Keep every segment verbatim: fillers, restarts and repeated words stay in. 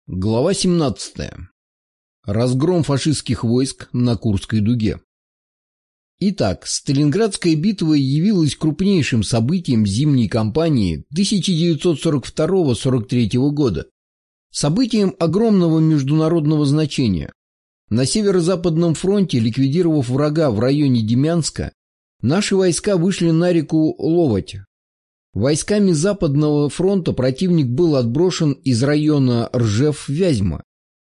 Глава семнадцатая. Разгром фашистских войск на Курской дуге. Итак, Сталинградская битва явилась крупнейшим событием зимней кампании тысяча девятьсот сорок второго — сорок третьего года. Событием огромного международного значения. На Северо-Западном фронте, ликвидировав врага в районе Демянска, наши войска вышли на реку Ловоть. Войсками Западного фронта противник был отброшен из района Ржев-Вязьма.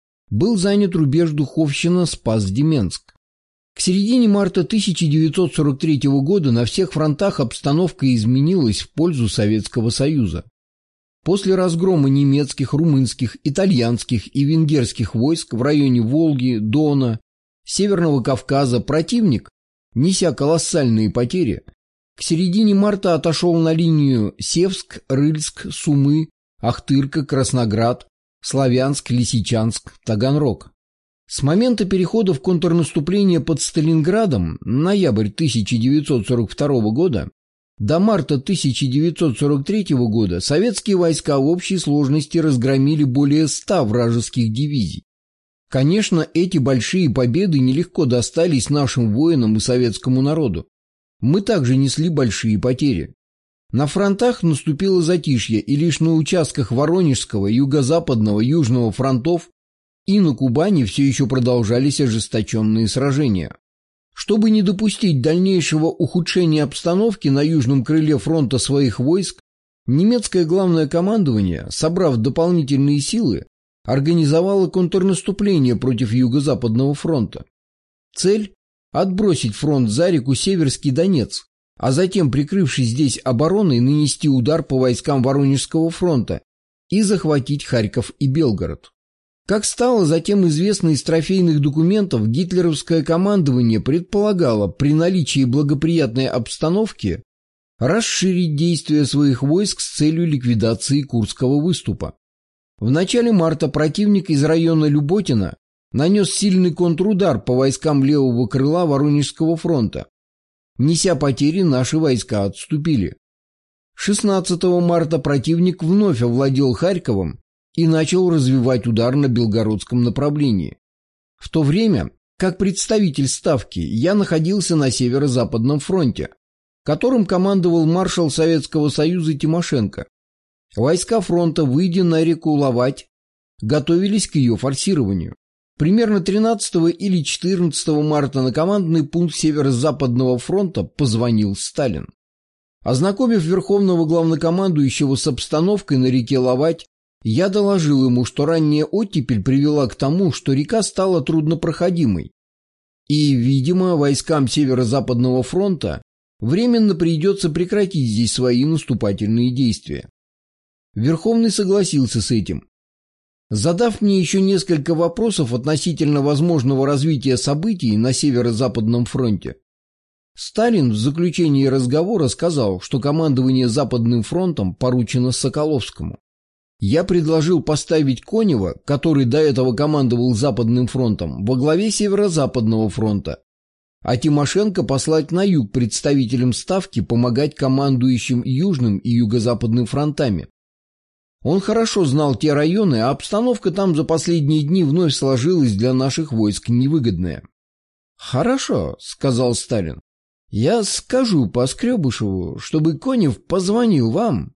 Был занят рубеж Духовщина-Спас-Деменск. К середине марта тысяча девятьсот сорок третьего года на всех фронтах обстановка изменилась в пользу Советского Союза. После разгрома немецких, румынских, итальянских и венгерских войск в районе Волги, Дона, Северного Кавказа противник, неся колоссальные потери, к середине марта отошел на линию Севск, Рыльск, Сумы, Ахтырка, Красноград, Славянск, Лисичанск, Таганрог. С момента перехода в контрнаступление под Сталинградом, ноябрь тысяча девятьсот сорок второго года, до марта тысяча девятьсот сорок третьего года советские войска в общей сложности разгромили более ста вражеских дивизий. Конечно, эти большие победы нелегко достались нашим воинам и советскому народу. Мы также несли большие потери. На фронтах наступило затишье, и лишь на участках Воронежского, Юго-Западного, Южного фронтов и на Кубани все еще продолжались ожесточенные сражения. Чтобы не допустить дальнейшего ухудшения обстановки на южном крыле фронта своих войск, немецкое главное командование, собрав дополнительные силы, организовало контрнаступление против Юго-Западного фронта. Цель – отбросить фронт за реку Северский Донец, а затем, прикрывшись здесь обороной, нанести удар по войскам Воронежского фронта и захватить Харьков и Белгород. Как стало затем известно из трофейных документов, гитлеровское командование предполагало при наличии благоприятной обстановки расширить действия своих войск с целью ликвидации Курского выступа. В начале марта противник из района Люботина нанес сильный контрудар по войскам левого крыла Воронежского фронта. Неся потери, наши войска отступили. шестнадцатого марта противник вновь овладел Харьковом и начал развивать удар на Белгородском направлении. В то время, как представитель Ставки, я находился на Северо-Западном фронте, которым командовал маршал Советского Союза Тимошенко. Войска фронта, выйдя на реку Ловать, готовились к ее форсированию. Примерно тринадцатого или четырнадцатого марта на командный пункт Северо-Западного фронта позвонил Сталин. Ознакомив Верховного Главнокомандующего с обстановкой на реке Ловать, я доложил ему, что ранняя оттепель привела к тому, что река стала труднопроходимой, и, видимо, войскам Северо-Западного фронта временно придется прекратить здесь свои наступательные действия. Верховный согласился с этим. Задав мне еще несколько вопросов относительно возможного развития событий на Северо-Западном фронте, Сталин в заключении разговора сказал, что командование Западным фронтом поручено Соколовскому. Я предложил поставить Конева, который до этого командовал Западным фронтом, во главе Северо-Западного фронта, а Тимошенко послать на юг представителям Ставки помогать командующим Южным и Юго-Западным фронтами. Он хорошо знал те районы, а обстановка там за последние дни вновь сложилась для наших войск невыгодная. «Хорошо», — сказал Сталин. «Я скажу Поскребышеву, чтобы Конев позвонил вам.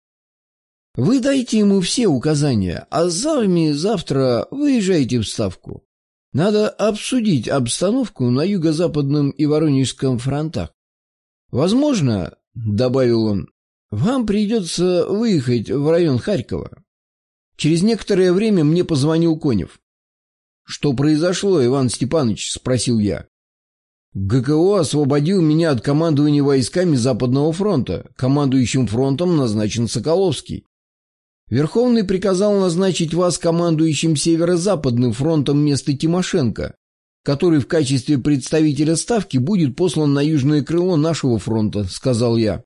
Вы дайте ему все указания, а сами завтра выезжайте в Ставку. Надо обсудить обстановку на Юго-Западном и Воронежском фронтах. Возможно, — добавил он, — вам придется выехать в район Харькова». Через некоторое время мне позвонил Конев. «Что произошло, Иван Степанович?» – спросил я. «ГКО освободил меня от командования войсками Западного фронта. Командующим фронтом назначен Соколовский. Верховный приказал назначить вас командующим Северо-Западным фронтом вместо Тимошенко, который в качестве представителя Ставки будет послан на южное крыло нашего фронта», – сказал я.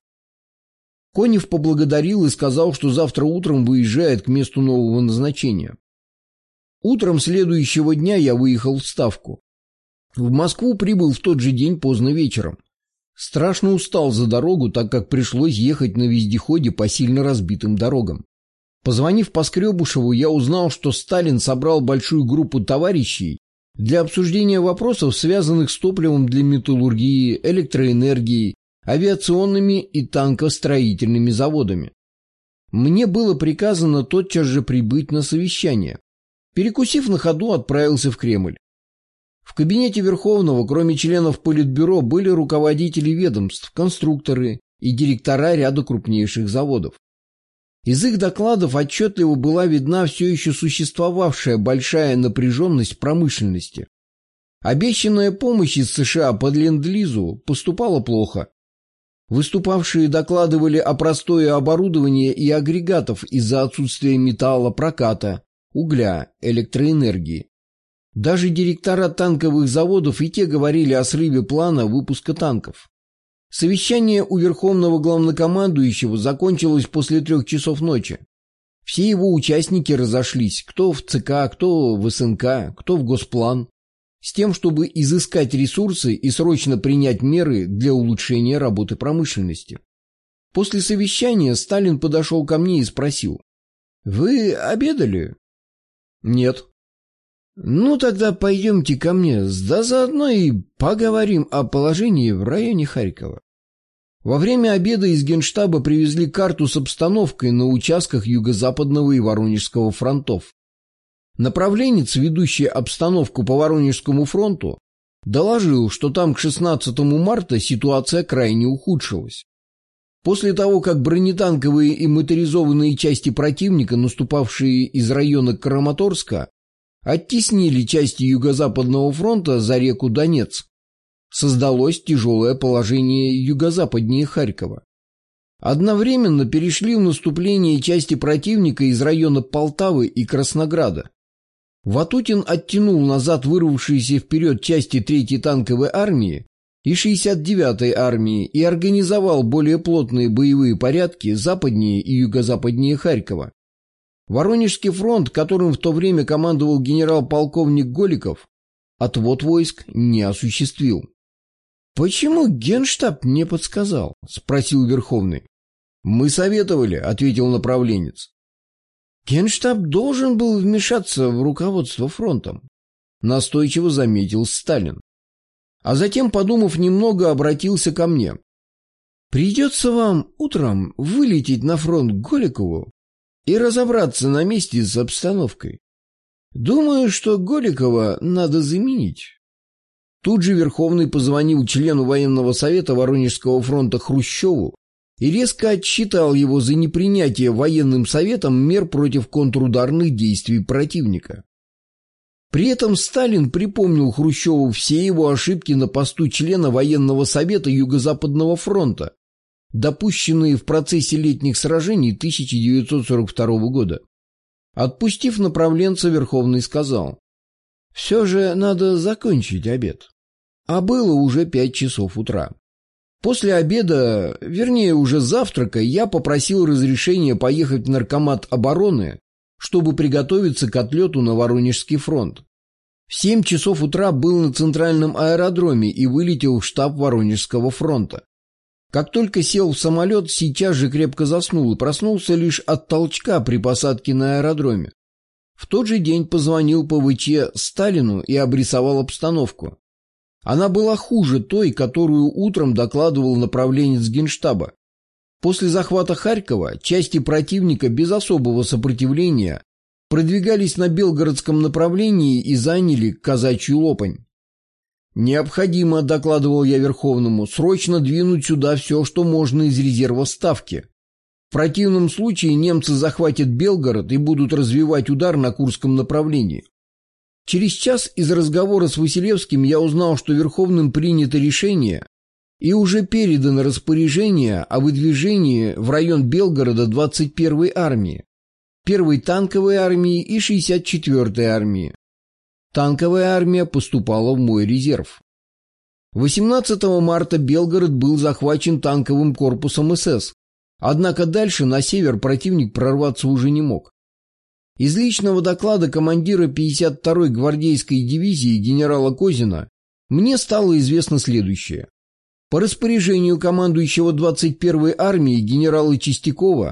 Конев поблагодарил и сказал, что завтра утром выезжает к месту нового назначения. Утром следующего дня я выехал в Ставку. В Москву прибыл в тот же день поздно вечером. Страшно устал за дорогу, так как пришлось ехать на вездеходе по сильно разбитым дорогам. Позвонив Поскребышеву, я узнал, что Сталин собрал большую группу товарищей для обсуждения вопросов, связанных с топливом для металлургии, электроэнергией, авиационными и танкостроительными заводами. Мне было приказано тотчас же прибыть на совещание. Перекусив на ходу, отправился в Кремль. В кабинете Верховного, кроме членов Политбюро, были руководители ведомств, конструкторы и директора ряда крупнейших заводов. Из их докладов отчетливо была видна все еще существовавшая большая напряженность в промышленности. Обещанная помощь из США под ленд-лизу поступала плохо. Выступавшие докладывали о простое оборудования и агрегатов из-за отсутствия металла, проката, угля, электроэнергии. Даже директора танковых заводов и те говорили о срыве плана выпуска танков. Совещание у Верховного Главнокомандующего закончилось после трех часов ночи. Все его участники разошлись, кто в ЦК, кто в СНК, кто в Госплан, с тем, чтобы изыскать ресурсы и срочно принять меры для улучшения работы промышленности. После совещания Сталин подошел ко мне и спросил: «Вы обедали?» «Нет». «Ну, тогда пойдемте ко мне, да заодно и поговорим о положении в районе Харькова». Во время обеда из Генштаба привезли карту с обстановкой на участках Юго-Западного и Воронежского фронтов. Направленец, ведущий обстановку по Воронежскому фронту, доложил, что там к шестнадцатому марта ситуация крайне ухудшилась. После того, как бронетанковые и моторизованные части противника, наступавшие из района Краматорска, оттеснили части Юго-Западного фронта за реку Донец, создалось тяжелое положение юго-западнее Харькова. Одновременно перешли в наступление части противника из района Полтавы и Краснограда. Ватутин оттянул назад вырвавшиеся вперед части третьей танковой армии и шестьдесят девятой армии и организовал более плотные боевые порядки западнее и юго-западнее Харькова. Воронежский фронт, которым в то время командовал генерал-полковник Голиков, отвод войск не осуществил. «Почему Генштаб не подсказал?» – спросил Верховный. «Мы советовали», – ответил направленец. «Генштаб должен был вмешаться в руководство фронтом», – настойчиво заметил Сталин. А затем, подумав немного, обратился ко мне. «Придется вам утром вылететь на фронт к Голикову и разобраться на месте с обстановкой. Думаю, что Голикова надо заменить». Тут же Верховный позвонил члену военного совета Воронежского фронта Хрущеву и резко отчитал его за непринятие военным советом мер против контрударных действий противника. При этом Сталин припомнил Хрущеву все его ошибки на посту члена военного совета Юго-Западного фронта, допущенные в процессе летних сражений тысяча девятьсот сорок второго года. Отпустив направленца, Верховный сказал: «Все же надо закончить обед». А было уже пять часов утра. После обеда, вернее уже завтрака, я попросил разрешения поехать в Наркомат обороны, чтобы приготовиться к отлету на Воронежский фронт. В семь часов утра был на центральном аэродроме и вылетел в штаб Воронежского фронта. Как только сел в самолет, сейчас же крепко заснул и проснулся лишь от толчка при посадке на аэродроме. В тот же день позвонил по ВЧ Сталину и обрисовал обстановку. Она была хуже той, которую утром докладывал направленец Генштаба. После захвата Харькова части противника без особого сопротивления продвигались на Белгородском направлении и заняли Казачью Лопань. «Необходимо, — докладывал я Верховному, — срочно двинуть сюда все, что можно из резерва Ставки. В противном случае немцы захватят Белгород и будут развивать удар на Курском направлении». Через час из разговора с Василевским я узнал, что Верховным принято решение и уже передано распоряжение о выдвижении в район Белгорода двадцать первой армии, первой танковой армии и шестьдесят четвёртой армии. Танковая армия поступала в мой резерв. восемнадцатого марта Белгород был захвачен танковым корпусом СС, однако дальше на север противник прорваться уже не мог. Из личного доклада командира пятьдесят второй гвардейской дивизии генерала Козина мне стало известно следующее. По распоряжению командующего двадцать первой армией генерала Чистякова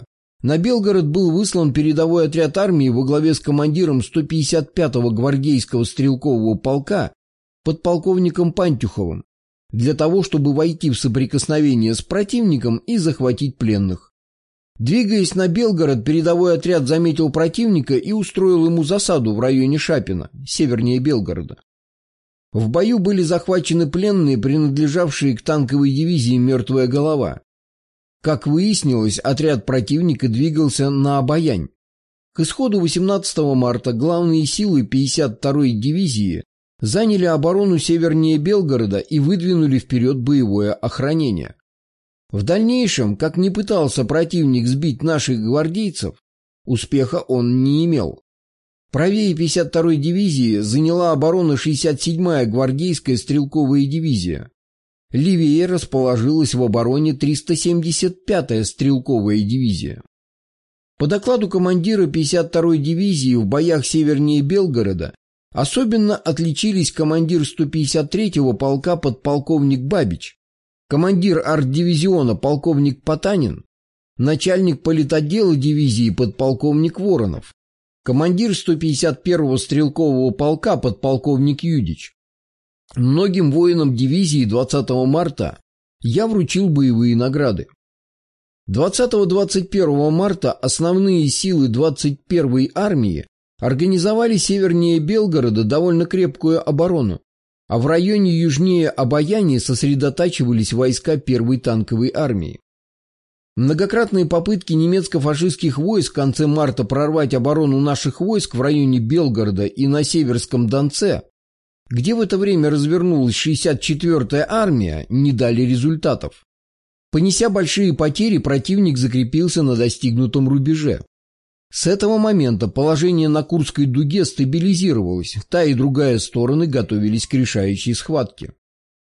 На Белгород был выслан передовой отряд армии во главе с командиром сто пятьдесят пятого гвардейского стрелкового полка подполковником Пантюховым для того, чтобы войти в соприкосновение с противником и захватить пленных. Двигаясь на Белгород, передовой отряд заметил противника и устроил ему засаду в районе Шапина, севернее Белгорода. В бою были захвачены пленные, принадлежавшие к танковой дивизии «Мертвая голова». Как выяснилось, отряд противника двигался на Обоянь. К исходу восемнадцатого марта главные силы пятьдесят второй дивизии заняли оборону севернее Белгорода и выдвинули вперед боевое охранение. В дальнейшем, как ни пытался противник сбить наших гвардейцев, успеха он не имел. Правее пятьдесят второй дивизии заняла оборону шестьдесят седьмая гвардейская стрелковая дивизия. Левее расположилась в обороне триста семьдесят пятая стрелковая дивизия. По докладу командира пятьдесят второй дивизии в боях севернее Белгорода особенно отличились командир сто пятьдесят третьего полка подполковник Бабич, командир арт-дивизиона полковник Потанин, начальник политотдела дивизии подполковник Воронов, командир сто пятьдесят первого стрелкового полка подполковник Юдич. Многим воинам дивизии двадцатого марта я вручил боевые награды. двадцатого-двадцать первого марта основные силы двадцать первой армии организовали севернее Белгорода довольно крепкую оборону, а в районе южнее Обояни сосредотачивались войска первой танковой армии. Многократные попытки немецко-фашистских войск в конце марта прорвать оборону наших войск в районе Белгорода и на Северском Донце, где в это время развернулась шестьдесят четвёртая армия, не дали результатов. Понеся большие потери, противник закрепился на достигнутом рубеже. С этого момента положение на Курской дуге стабилизировалось, та и другая стороны готовились к решающей схватке.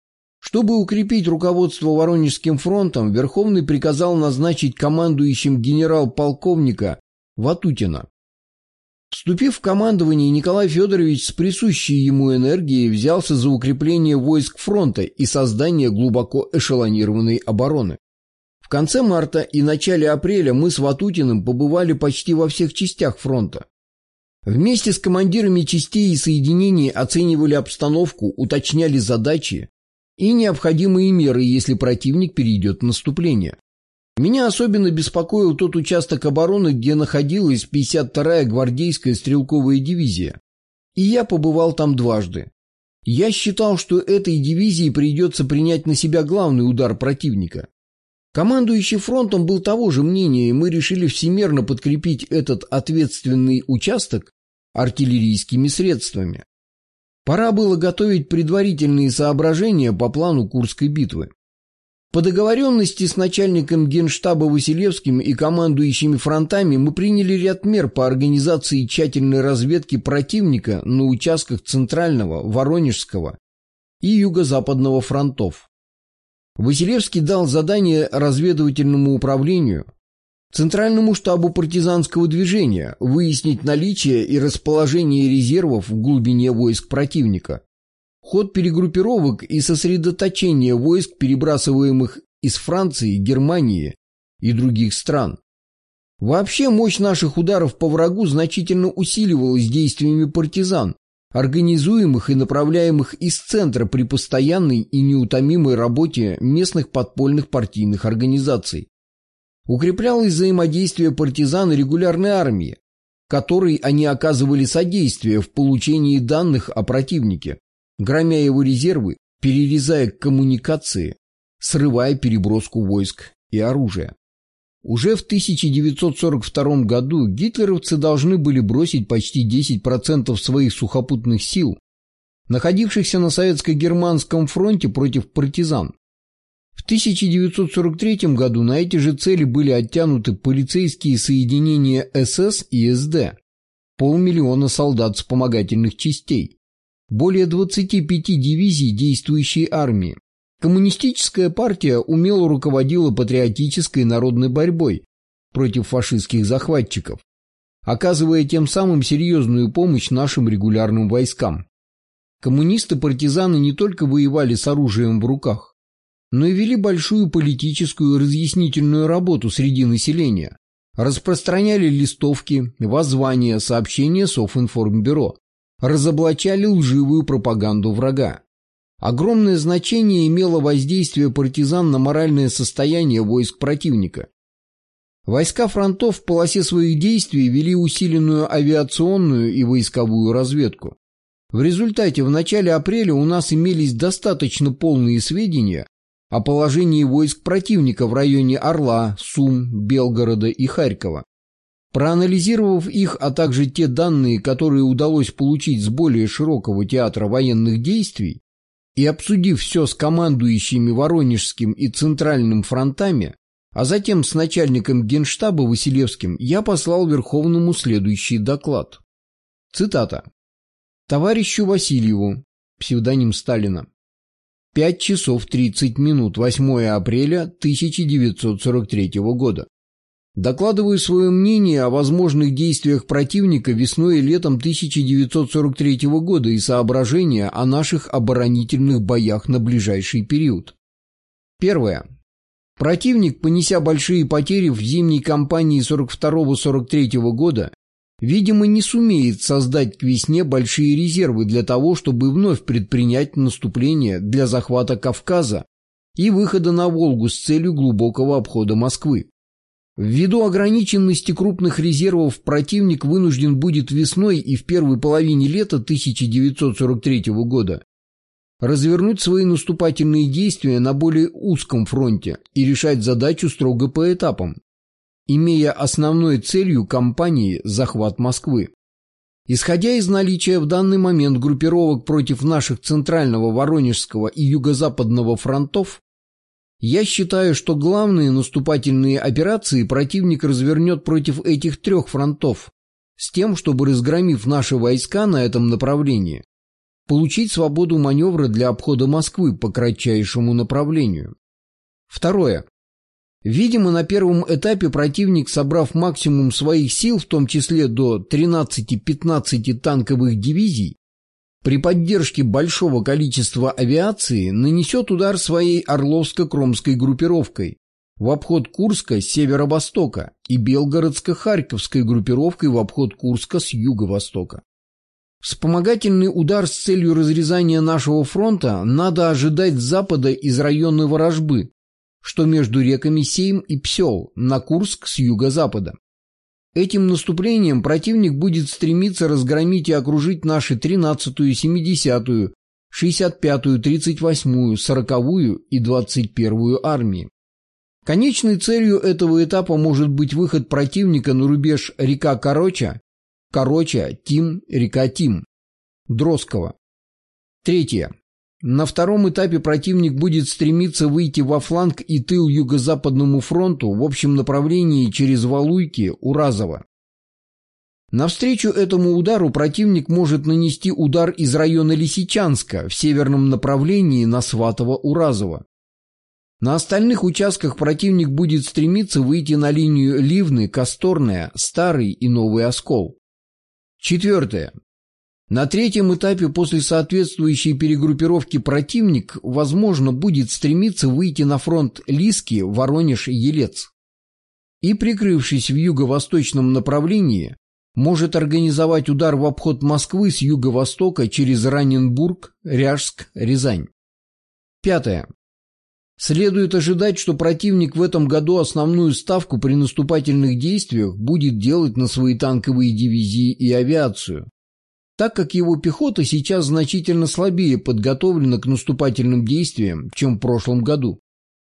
Чтобы укрепить руководство Воронежским фронтом, Верховный приказал назначить командующим генерал-полковника Ватутина. Вступив в командование, Николай Федорович с присущей ему энергией взялся за укрепление войск фронта и создание глубоко эшелонированной обороны. В конце марта и начале апреля мы с Ватутиным побывали почти во всех частях фронта. Вместе с командирами частей и соединений оценивали обстановку, уточняли задачи и необходимые меры, если противник перейдет в наступление. Меня особенно беспокоил тот участок обороны, где находилась пятьдесят вторая гвардейская стрелковая дивизия, и я побывал там дважды. Я считал, что этой дивизии придется принять на себя главный удар противника. Командующий фронтом был того же мнения, и мы решили всемерно подкрепить этот ответственный участок артиллерийскими средствами. Пора было готовить предварительные соображения по плану Курской битвы. По договоренности с начальником генштаба Василевским и командующими фронтами мы приняли ряд мер по организации тщательной разведки противника на участках Центрального, Воронежского и Юго-Западного фронтов. Василевский дал задание разведывательному управлению, Центральному штабу партизанского движения выяснить наличие и расположение резервов в глубине войск противника, ход перегруппировок и сосредоточение войск, перебрасываемых из Франции, Германии и других стран. Вообще мощь наших ударов по врагу значительно усиливалась действиями партизан, организуемых и направляемых из центра при постоянной и неутомимой работе местных подпольных партийных организаций. Укреплялось взаимодействие партизан и регулярной армии, которой они оказывали содействие в получении данных о противнике, громя его резервы, перерезая коммуникации, срывая переброску войск и оружия. Уже в тысяча девятьсот сорок втором году гитлеровцы должны были бросить почти десять процентов своих сухопутных сил, находившихся на советско-германском фронте, против партизан. В тысяча девятьсот сорок третьем году на эти же цели были оттянуты полицейские соединения эс эс и эс дэ, полмиллиона солдат вспомогательных частей, более двадцати пяти дивизий действующей армии. Коммунистическая партия умело руководила патриотической народной борьбой против фашистских захватчиков, оказывая тем самым серьезную помощь нашим регулярным войскам. Коммунисты-партизаны не только воевали с оружием в руках, но и вели большую политическую и разъяснительную работу среди населения, распространяли листовки, воззвания, сообщения Совинформбюро, разоблачали лживую пропаганду врага. Огромное значение имело воздействие партизан на моральное состояние войск противника. Войска фронтов в полосе своих действий вели усиленную авиационную и войсковую разведку. В результате в начале апреля у нас имелись достаточно полные сведения о положении войск противника в районе Орла, Сум, Белгорода и Харькова. Проанализировав их, а также те данные, которые удалось получить с более широкого театра военных действий, и обсудив все с командующими Воронежским и Центральным фронтами, а затем с начальником Генштаба Василевским, я послал Верховному следующий доклад. Цитата. «Товарищу Васильеву, псевдоним Сталина, пять часов тридцать минут, восьмое апреля тысяча девятьсот сорок третьего года. Докладываю свое мнение о возможных действиях противника весной и летом тысяча девятьсот сорок третьего года и соображения о наших оборонительных боях на ближайший период. Первое. Противник, понеся большие потери в зимней кампании сорок второго — сорок третьего года, видимо, не сумеет создать к весне большие резервы для того, чтобы вновь предпринять наступление для захвата Кавказа и выхода на Волгу с целью глубокого обхода Москвы. Ввиду ограниченности крупных резервов противник вынужден будет весной и в первой половине лета тысяча девятьсот сорок третьего года развернуть свои наступательные действия на более узком фронте и решать задачу строго по этапам, имея основной целью кампании захват Москвы. Исходя из наличия в данный момент группировок против наших Центрального, Воронежского и Юго-Западного фронтов, я считаю, что главные наступательные операции противник развернет против этих трех фронтов, с тем, чтобы, разгромив наши войска на этом направлении, получить свободу маневра для обхода Москвы по кратчайшему направлению. Второе. Видимо, на первом этапе противник, собрав максимум своих сил, в том числе до тринадцати-пятнадцати танковых дивизий, при поддержке большого количества авиации нанесет удар своей Орловско-Кромской группировкой в обход Курска с северо-востока и Белгородско-Харьковской группировкой в обход Курска с юго-востока. Вспомогательный удар с целью разрезания нашего фронта надо ожидать с запада из района Ворожбы, что между реками Сейм и Псел, на Курск с юго-запада. Этим наступлением противник будет стремиться разгромить и окружить наши тринадцатую, семидесятую, шестьдесят пятую, тридцать восьмую, сороковую и двадцать первую армии. Конечной целью этого этапа может быть выход противника на рубеж река Короча, Короча, Тим, река Тим, Дроссково. Третье. На втором этапе противник будет стремиться выйти во фланг и тыл Юго-Западному фронту в общем направлении через Валуйки, Уразово. Навстречу этому удару противник может нанести удар из района Лисичанска в северном направлении на Сватово-Уразово. На остальных участках противник будет стремиться выйти на линию Ливны, Косторная, Старый и Новый Оскол. Четвертое. На третьем этапе после соответствующей перегруппировки противник, возможно, будет стремиться выйти на фронт Лиски, Воронеж и Елец. И, прикрывшись в юго-восточном направлении, может организовать удар в обход Москвы с юго-востока через Раненбург, Ряжск, Рязань. Пятое. Следует ожидать, что противник в этом году основную ставку при наступательных действиях будет делать на свои танковые дивизии и авиацию, так как его пехота сейчас значительно слабее подготовлена к наступательным действиям, чем в прошлом году.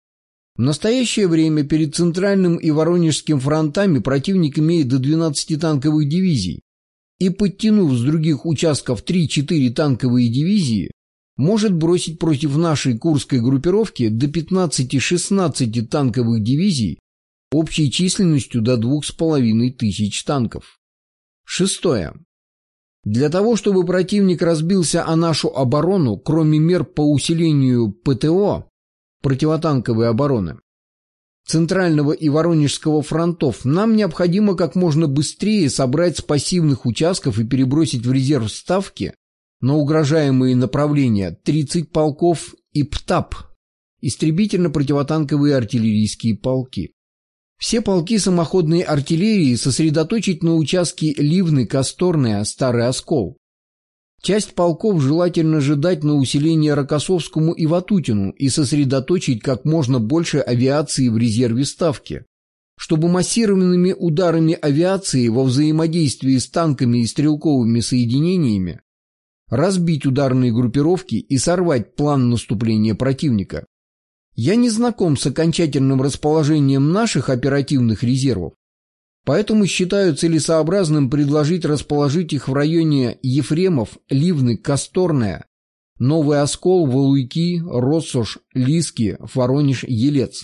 В настоящее время перед Центральным и Воронежским фронтами противник имеет до двенадцати танковых дивизий, и, подтянув с других участков три-четыре танковые дивизии, может бросить против нашей Курской группировки до пятнадцати-шестнадцати танковых дивизий общей численностью до двух с половиной тысяч танков. Шестое. Для того, чтобы противник разбился о нашу оборону, кроме мер по усилению ПТО, противотанковой обороны, Центрального и Воронежского фронтов, нам необходимо как можно быстрее собрать с пассивных участков и перебросить в резерв ставки на угрожаемые направления тридцать полков и ПТАП, истребительно-противотанковые артиллерийские полки. Все полки самоходной артиллерии сосредоточить на участке Ливны, Косторная, Старый Оскол. Часть полков желательно же дать на усиление Рокоссовскому и Ватутину и сосредоточить как можно больше авиации в резерве Ставки, чтобы массированными ударами авиации во взаимодействии с танками и стрелковыми соединениями разбить ударные группировки и сорвать план наступления противника. Я не знаком с окончательным расположением наших оперативных резервов, поэтому считаю целесообразным предложить расположить их в районе Ефремов, Ливны, Косторная, Новый Оскол, Валуйки, Россош, Лиски, Воронеж, Елец.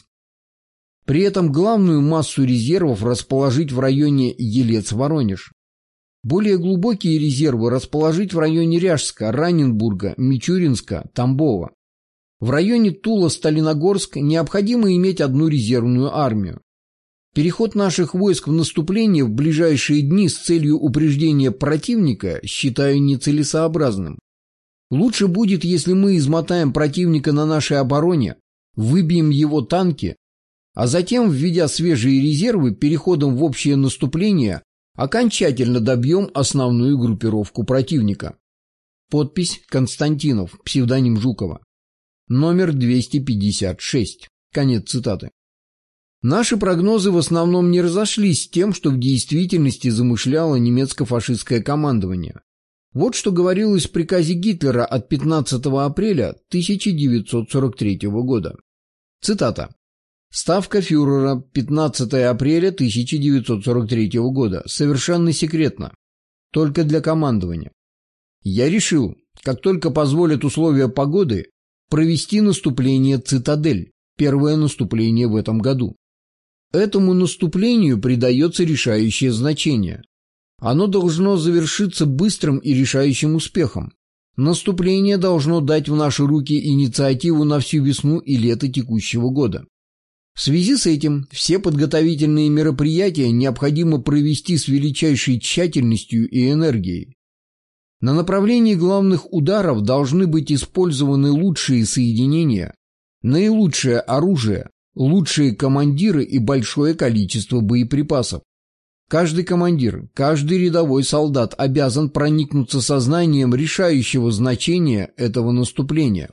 При этом главную массу резервов расположить в районе Елец-Воронеж. Более глубокие резервы расположить в районе Ряжска, Раненбурга, Мичуринска, Тамбова. В районе Тула-Сталиногорск необходимо иметь одну резервную армию. Переход наших войск в наступление в ближайшие дни с целью упреждения противника считаю нецелесообразным. Лучше будет, если мы измотаем противника на нашей обороне, выбьем его танки, а затем, введя свежие резервы, переходом в общее наступление окончательно добьем основную группировку противника. Подпись Константинов, псевдоним Жукова. Номер двести пятьдесят шесть. Конец цитаты. Наши прогнозы в основном не разошлись с тем, что в действительности замышляло немецко-фашистское командование. Вот что говорилось в приказе Гитлера от пятнадцатого апреля тысяча девятьсот сорок третьего года. Цитата. Ставка фюрера, пятнадцатого апреля тысяча девятьсот сорок третьего года. Совершенно секретно. Только для командования. Я решил, как только позволят условия погоды, провести наступление «Цитадель», первое наступление в этом году. Этому наступлению придается решающее значение. Оно должно завершиться быстрым и решающим успехом. Наступление должно дать в наши руки инициативу на всю весну и лето текущего года. В связи с этим все подготовительные мероприятия необходимо провести с величайшей тщательностью и энергией. На направлении главных ударов должны быть использованы лучшие соединения, наилучшее оружие, лучшие командиры и большое количество боеприпасов. Каждый командир, каждый рядовой солдат обязан проникнуться сознанием решающего значения этого наступления.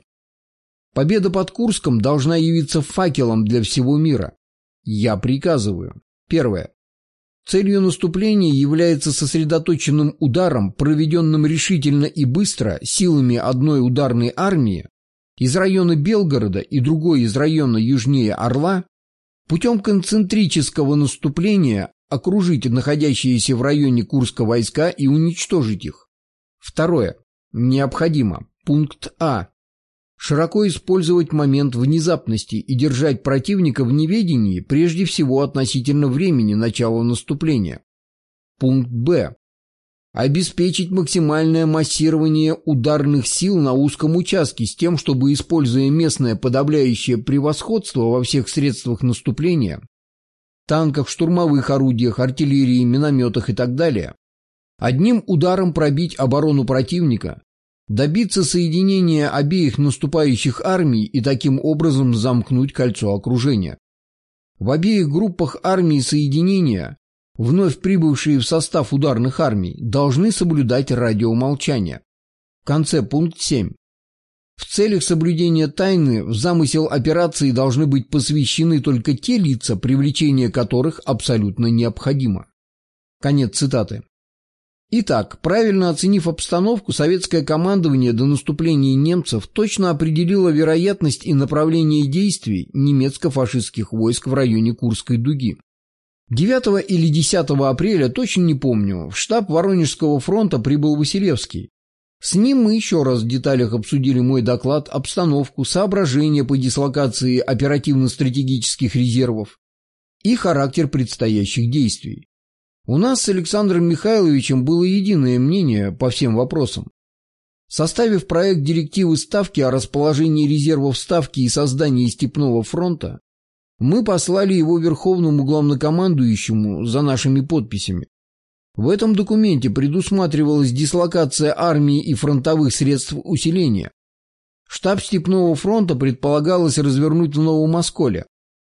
Победа под Курском должна явиться факелом для всего мира. Я приказываю. Первое. Целью наступления является сосредоточенным ударом, проведенным решительно и быстро силами одной ударной армии из района Белгорода и другой из района южнее Орла, путем концентрического наступления окружить находящиеся в районе Курска войска и уничтожить их. Второе. Необходимо. Пункт А. Широко использовать момент внезапности и держать противника в неведении прежде всего относительно времени начала наступления. Пункт Б. Обеспечить максимальное массирование ударных сил на узком участке с тем, чтобы, используя местное подавляющее превосходство во всех средствах наступления, танках, штурмовых орудиях, артиллерии, минометах и так далее, одним ударом пробить оборону противника, добиться соединения обеих наступающих армий и таким образом замкнуть кольцо окружения. В обеих группах армий соединения, вновь прибывшие в состав ударных армий, должны соблюдать радиомолчание. В конце пункт семь. В целях соблюдения тайны в замысел операции должны быть посвящены только те лица, привлечение которых абсолютно необходимо. Конец цитаты. Итак, правильно оценив обстановку, советское командование до наступления немцев точно определило вероятность и направление действий немецко-фашистских войск в районе Курской дуги. девятого или десятого апреля, точно не помню, в штаб Воронежского фронта прибыл Василевский. С ним мы еще раз в деталях обсудили мой доклад, обстановку, соображения по дислокации оперативно-стратегических резервов и характер предстоящих действий. У нас с Александром Михайловичем было единое мнение по всем вопросам. Составив проект директивы Ставки о расположении резервов Ставки и создании Степного фронта, мы послали его Верховному главнокомандующему за нашими подписями. В этом документе предусматривалась дислокация армии и фронтовых средств усиления. Штаб Степного фронта предполагалось развернуть в Новом Осколе.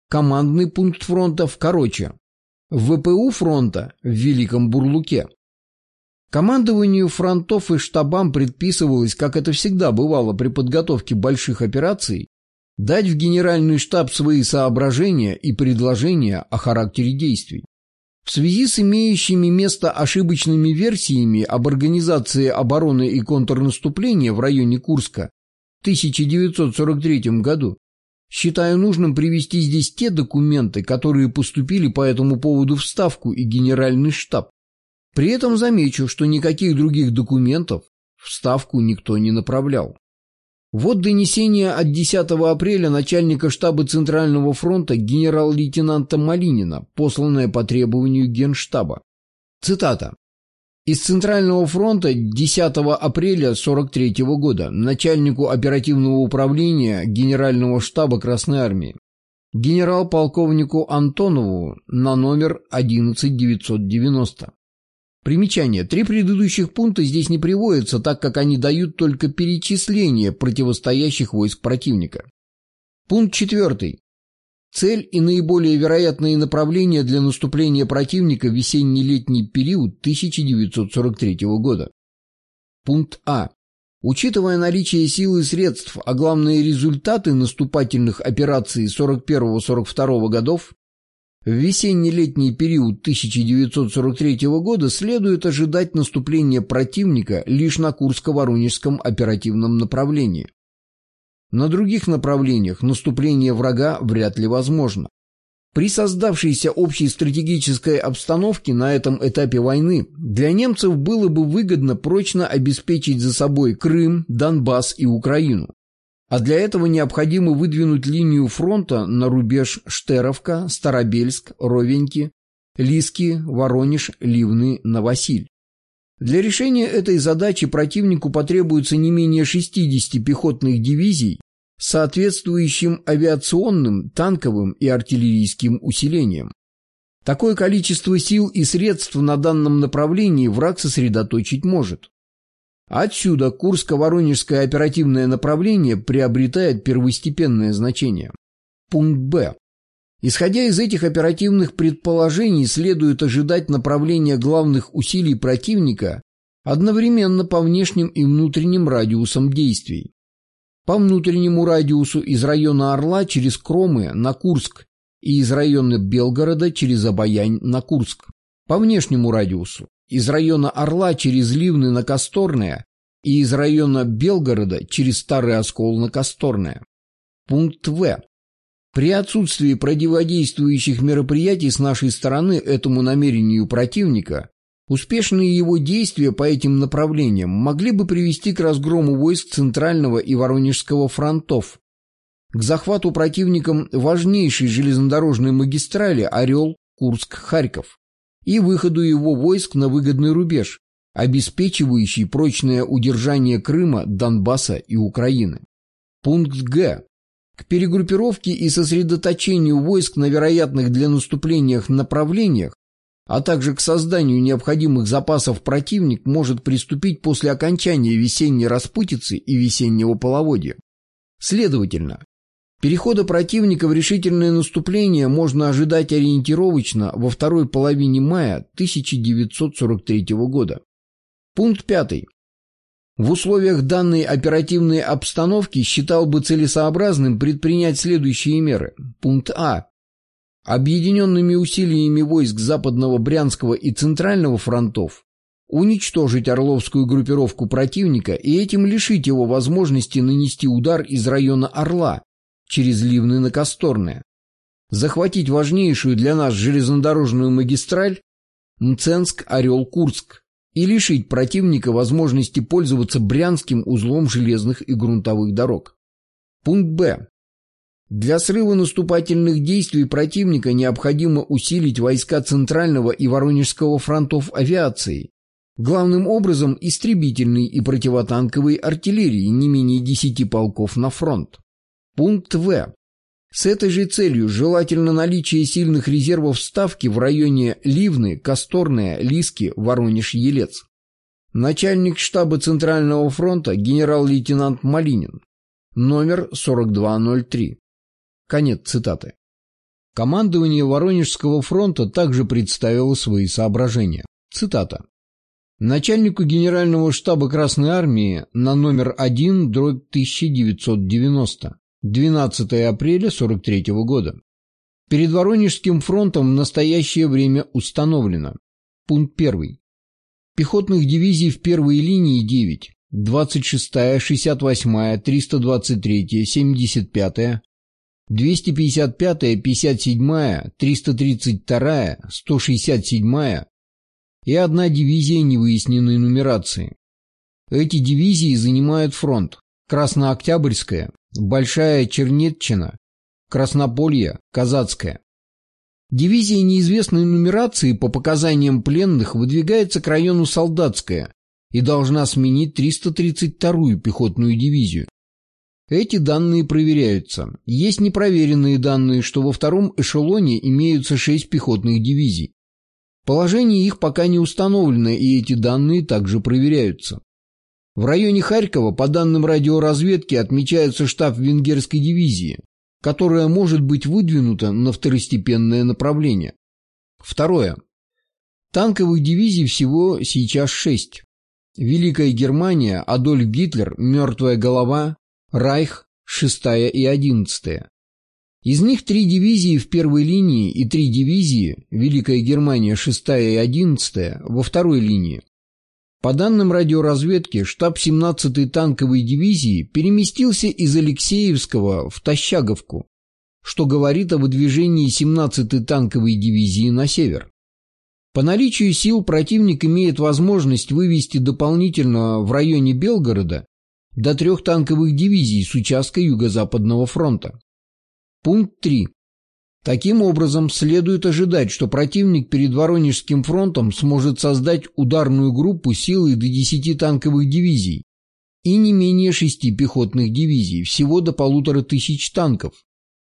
Командный пункт фронта в Короче. ВПУ фронта в Великом Бурлуке. Командованию фронтов и штабам предписывалось, как это всегда бывало при подготовке больших операций, дать в Генеральный штаб свои соображения и предложения о характере действий. В связи с имеющими место ошибочными версиями об организации обороны и контрнаступления в районе Курска в тысяча девятьсот сорок третьем году, считаю нужным привести здесь те документы, которые поступили по этому поводу в Ставку и Генеральный штаб. При этом замечу, что никаких других документов в Ставку никто не направлял. Вот донесение от десятого апреля начальника штаба Центрального фронта генерал-лейтенанта Малинина, посланное по требованию Генштаба. Цитата. Из Центрального фронта десятого апреля сорок третьего года начальнику оперативного управления Генерального штаба Красной Армии генерал-полковнику Антонову на номер одиннадцать девятьсот девяносто. Примечание. Три предыдущих пункта здесь не приводятся, так как они дают только перечисление противостоящих войск противника. Пункт четвертый. Цель и наиболее вероятные направления для наступления противника в весенне-летний период тысяча девятьсот сорок третьего года. Пункт А. Учитывая наличие сил и средств, а главные результаты наступательных операций сорок первого — сорок второго годов, в весенне-летний период тысяча девятьсот сорок третьего года следует ожидать наступления противника лишь на Курско-Воронежском оперативном направлении. На других направлениях наступление врага вряд ли возможно. При создавшейся общей стратегической обстановке на этом этапе войны для немцев было бы выгодно прочно обеспечить за собой Крым, Донбасс и Украину. А для этого необходимо выдвинуть линию фронта на рубеж Штеровка, Старобельск, Ровеньки, Лиски, Воронеж, Ливны, Новосиль. Для решения этой задачи противнику потребуется не менее шестидесяти пехотных дивизий с соответствующим авиационным, танковым и артиллерийским усилением. Такое количество сил и средств на данном направлении враг сосредоточить может. Отсюда Курско-Воронежское оперативное направление приобретает первостепенное значение. Пункт Б. Исходя из этих оперативных предположений, следует ожидать направления главных усилий противника одновременно по внешним и внутренним радиусам действий. По внутреннему радиусу из района Орла через Кромы на Курск и из района Белгорода через Обоянь на Курск. По внешнему радиусу из района Орла через Ливны на Косторное и из района Белгорода через Старый Оскол на Косторное. Пункт В. При отсутствии противодействующих мероприятий с нашей стороны этому намерению противника, успешные его действия по этим направлениям могли бы привести к разгрому войск Центрального и Воронежского фронтов, к захвату противником важнейшей железнодорожной магистрали Орел, Курск, Харьков и выходу его войск на выгодный рубеж, обеспечивающий прочное удержание Крыма, Донбасса и Украины. Пункт Г. К перегруппировке и сосредоточению войск на вероятных для наступления направлениях, а также к созданию необходимых запасов противник может приступить после окончания весенней распутицы и весеннего половодья. Следовательно, перехода противника в решительное наступление можно ожидать ориентировочно во второй половине мая тысяча девятьсот сорок третьего года. Пункт пятый. В условиях данной оперативной обстановки считал бы целесообразным предпринять следующие меры. Пункт А. Объединенными усилиями войск Западного, Брянского и Центрального фронтов уничтожить Орловскую группировку противника и этим лишить его возможности нанести удар из района Орла через Ливны на Косторное, захватить важнейшую для нас железнодорожную магистраль Мценск-Орел-Курск и лишить противника возможности пользоваться Брянским узлом железных и грунтовых дорог. Пункт Б. Для срыва наступательных действий противника необходимо усилить войска Центрального и Воронежского фронтов авиацией, главным образом истребительной и противотанковой артиллерии не менее десяти полков на фронт. Пункт В. С этой же целью желательно наличие сильных резервов Ставки в районе Ливны, Косторная, Лиски, Воронеж, Елец. Начальник штаба Центрального фронта генерал-лейтенант Малинин. Номер сорок два ноль три. Конец цитаты. Командование Воронежского фронта также представило свои соображения. Цитата. Начальнику Генерального штаба Красной Армии на номер один дробь тысяча девятьсот девяносто. двенадцатое апреля сорок третьего года. Перед Воронежским фронтом в настоящее время установлено. Пункт первый. Пехотных дивизий в первой линии девять. двадцать шестая, шестьдесят восьмая, триста двадцать третья, семьдесят пятая, двести пятьдесят пятая, пятьдесят седьмая, триста тридцать вторая, сто шестьдесят седьмая и одна дивизия невыясненной нумерации. Эти дивизии занимают фронт: Краснооктябрьская, Большая Чернетчина, Краснополье, Казацкая. Дивизия неизвестной нумерации по показаниям пленных выдвигается к району Солдатская и должна сменить триста тридцать вторую пехотную дивизию. Эти данные проверяются. Есть непроверенные данные, что во втором эшелоне имеются шесть пехотных дивизий. Положение их пока не установлено, и эти данные также проверяются. В районе Харькова, по данным радиоразведки, отмечается штаб венгерской дивизии, которая может быть выдвинута на второстепенное направление. Второе. Танковых дивизий всего сейчас шесть. Великая Германия, Адольф Гитлер, Мертвая голова, Райх, шестая и одиннадцатая. Из них три дивизии в первой линии и три дивизии, Великая Германия, шестая и одиннадцатая, во второй линии. По данным радиоразведки, штаб семнадцатой танковой дивизии переместился из Алексеевского в Тощаговку, что говорит о выдвижении семнадцатой танковой дивизии на север. По наличию сил противник имеет возможность вывести дополнительно в районе Белгорода до трех танковых дивизий с участка Юго-Западного фронта. Пункт три. Таким образом, следует ожидать, что противник перед Воронежским фронтом сможет создать ударную группу силой до десяти танковых дивизий и не менее шести пехотных дивизий, всего до полутора тысяч танков,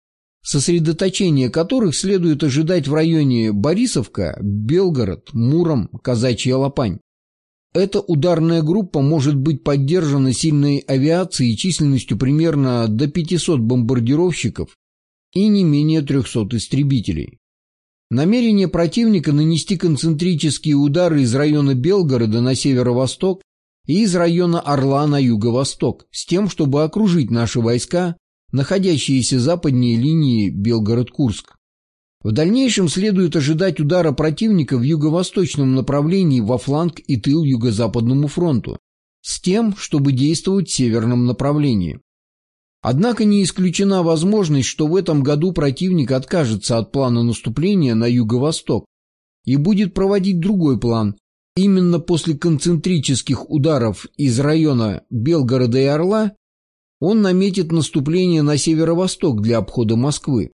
сосредоточение которых следует ожидать в районе Борисовка, Белгород, Муром, Казачья Лопань. Эта ударная группа может быть поддержана сильной авиацией численностью примерно до пятисот бомбардировщиков и не менее трехсот истребителей. Намерение противника нанести концентрические удары из района Белгорода на северо-восток и из района Орла на юго-восток, с тем, чтобы окружить наши войска, находящиеся западнее линии Белгород-Курск. В дальнейшем следует ожидать удара противника в юго-восточном направлении во фланг и тыл Юго-Западному фронту, с тем, чтобы действовать в северном направлении. Однако не исключена возможность, что в этом году противник откажется от плана наступления на юго-восток и будет проводить другой план. Именно после концентрических ударов из района Белгорода и Орла он наметит наступление на северо-восток для обхода Москвы.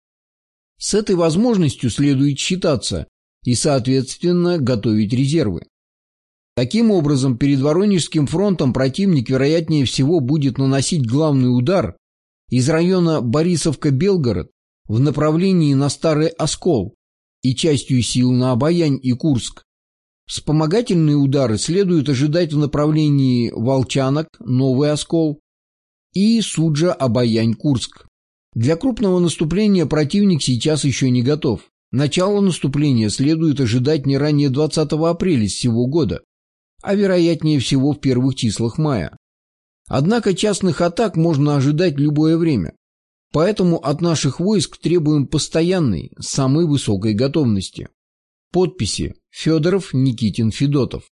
С этой возможностью следует считаться и, соответственно, готовить резервы. Таким образом, перед Воронежским фронтом противник, вероятнее всего, будет наносить главный удар из района Борисовка-Белгород в направлении на Старый Оскол и частью сил на Обоянь и Курск. Вспомогательные удары следует ожидать в направлении Волчанок, Новый Оскол и Суджа-Обоянь-Курск. Для крупного наступления противник сейчас еще не готов. Начало наступления следует ожидать не ранее двадцатого апреля сего года, а вероятнее всего в первых числах мая. Однако частных атак можно ожидать любое время, поэтому от наших войск требуем постоянной, самой высокой готовности. Подписи: Федоров, Никитин, Федотов.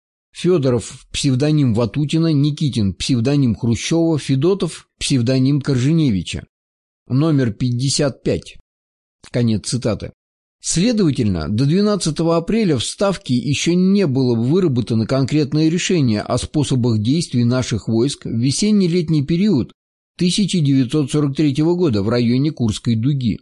Федоров псевдоним Ватутина, Никитин псевдоним Хрущева, Федотов псевдоним Корженевича. Номер пятьдесят пять. Конец цитаты. Следовательно, до двенадцатого апреля в Ставке еще не было выработано конкретное решение о способах действий наших войск в весенне-летний период тысяча девятьсот сорок третьего года в районе Курской дуги.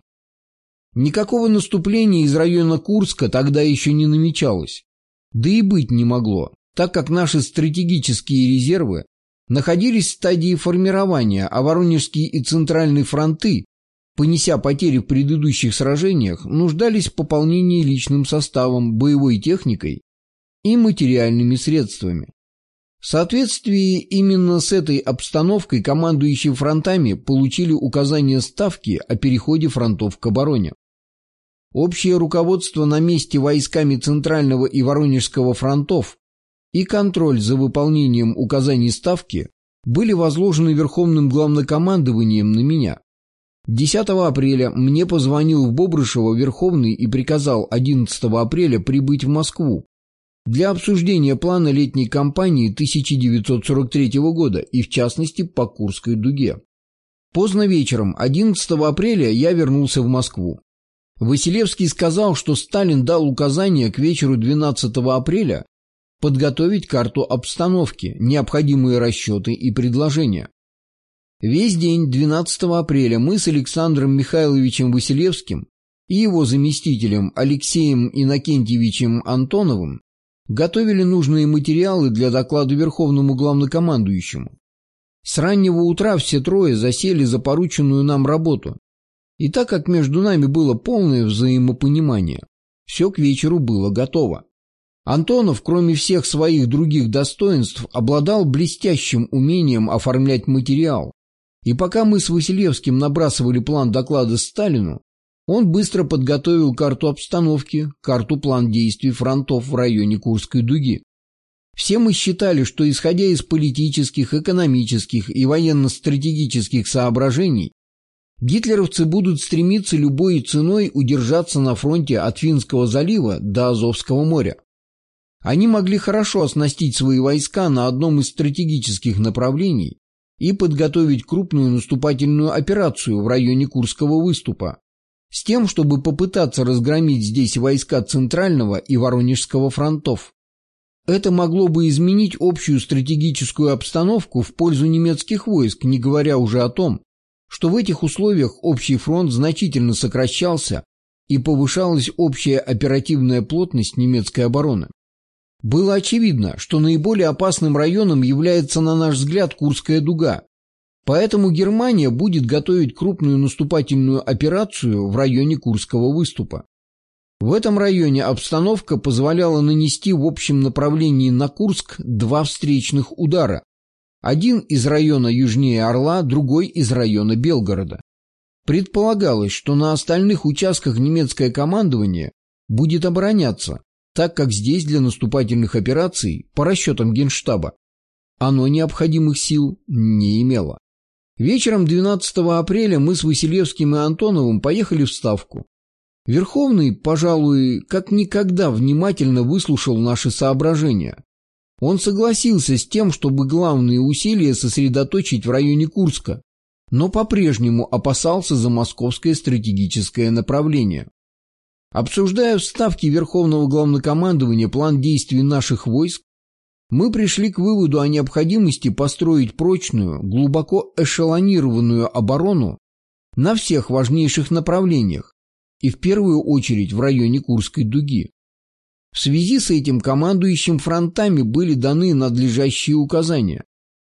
Никакого наступления из района Курска тогда еще не намечалось, да и быть не могло, так как наши стратегические резервы находились в стадии формирования, а Воронежский и Центральный фронты, понеся потери в предыдущих сражениях, нуждались в пополнении личным составом, боевой техникой и материальными средствами. В соответствии именно с этой обстановкой командующие фронтами получили указание Ставки о переходе фронтов к обороне. общее руководство на месте войсками Центрального и Воронежского фронтов и контроль за выполнением указаний Ставки были возложены Верховным Главнокомандованием на меня. десятого апреля мне позвонил в Бобрышево Верховный и приказал одиннадцатого апреля прибыть в Москву для обсуждения плана летней кампании тысяча девятьсот сорок третьего года и, в частности, по Курской дуге. Поздно вечером одиннадцатого апреля я вернулся в Москву. Василевский сказал, что Сталин дал указание к вечеру двенадцатого апреля подготовить карту обстановки, необходимые расчеты и предложения. Весь день двенадцатого апреля мы с Александром Михайловичем Василевским и его заместителем Алексеем Иннокентьевичем Антоновым готовили нужные материалы для доклада Верховному Главнокомандующему. С раннего утра все трое засели за порученную нам работу. И так как между нами было полное взаимопонимание, все к вечеру было готово. Антонов, кроме всех своих других достоинств, обладал блестящим умением оформлять материал. И пока мы с Василевским набрасывали план доклада Сталину, он быстро подготовил карту обстановки, карту-план действий фронтов в районе Курской дуги. Все мы считали, что, исходя из политических, экономических и военно-стратегических соображений, гитлеровцы будут стремиться любой ценой удержаться на фронте от Финского залива до Азовского моря. Они могли хорошо оснастить свои войска на одном из стратегических направлений и подготовить крупную наступательную операцию в районе Курского выступа, с тем, чтобы попытаться разгромить здесь войска Центрального и Воронежского фронтов. Это могло бы изменить общую стратегическую обстановку в пользу немецких войск, не говоря уже о том, что в этих условиях общий фронт значительно сокращался и повышалась общая оперативная плотность немецкой обороны. Было очевидно, что наиболее опасным районом является, на наш взгляд, Курская дуга. Поэтому Германия будет готовить крупную наступательную операцию в районе Курского выступа. В этом районе обстановка позволяла нанести в общем направлении на Курск два встречных удара. Один из района южнее Орла, другой из района Белгорода. Предполагалось, что на остальных участках немецкое командование будет обороняться, так как здесь для наступательных операций, по расчетам Генштаба, оно необходимых сил не имело. Вечером двенадцатого апреля мы с Василевским и Антоновым поехали в Ставку. Верховный, пожалуй, как никогда внимательно выслушал наши соображения. Он согласился с тем, чтобы главные усилия сосредоточить в районе Курска, но по-прежнему опасался за московское стратегическое направление. Обсуждая в Ставке Верховного Главнокомандования план действий наших войск, мы пришли к выводу о необходимости построить прочную, глубоко эшелонированную оборону на всех важнейших направлениях и в первую очередь в районе Курской дуги. В связи с этим командующим фронтами были даны надлежащие указания.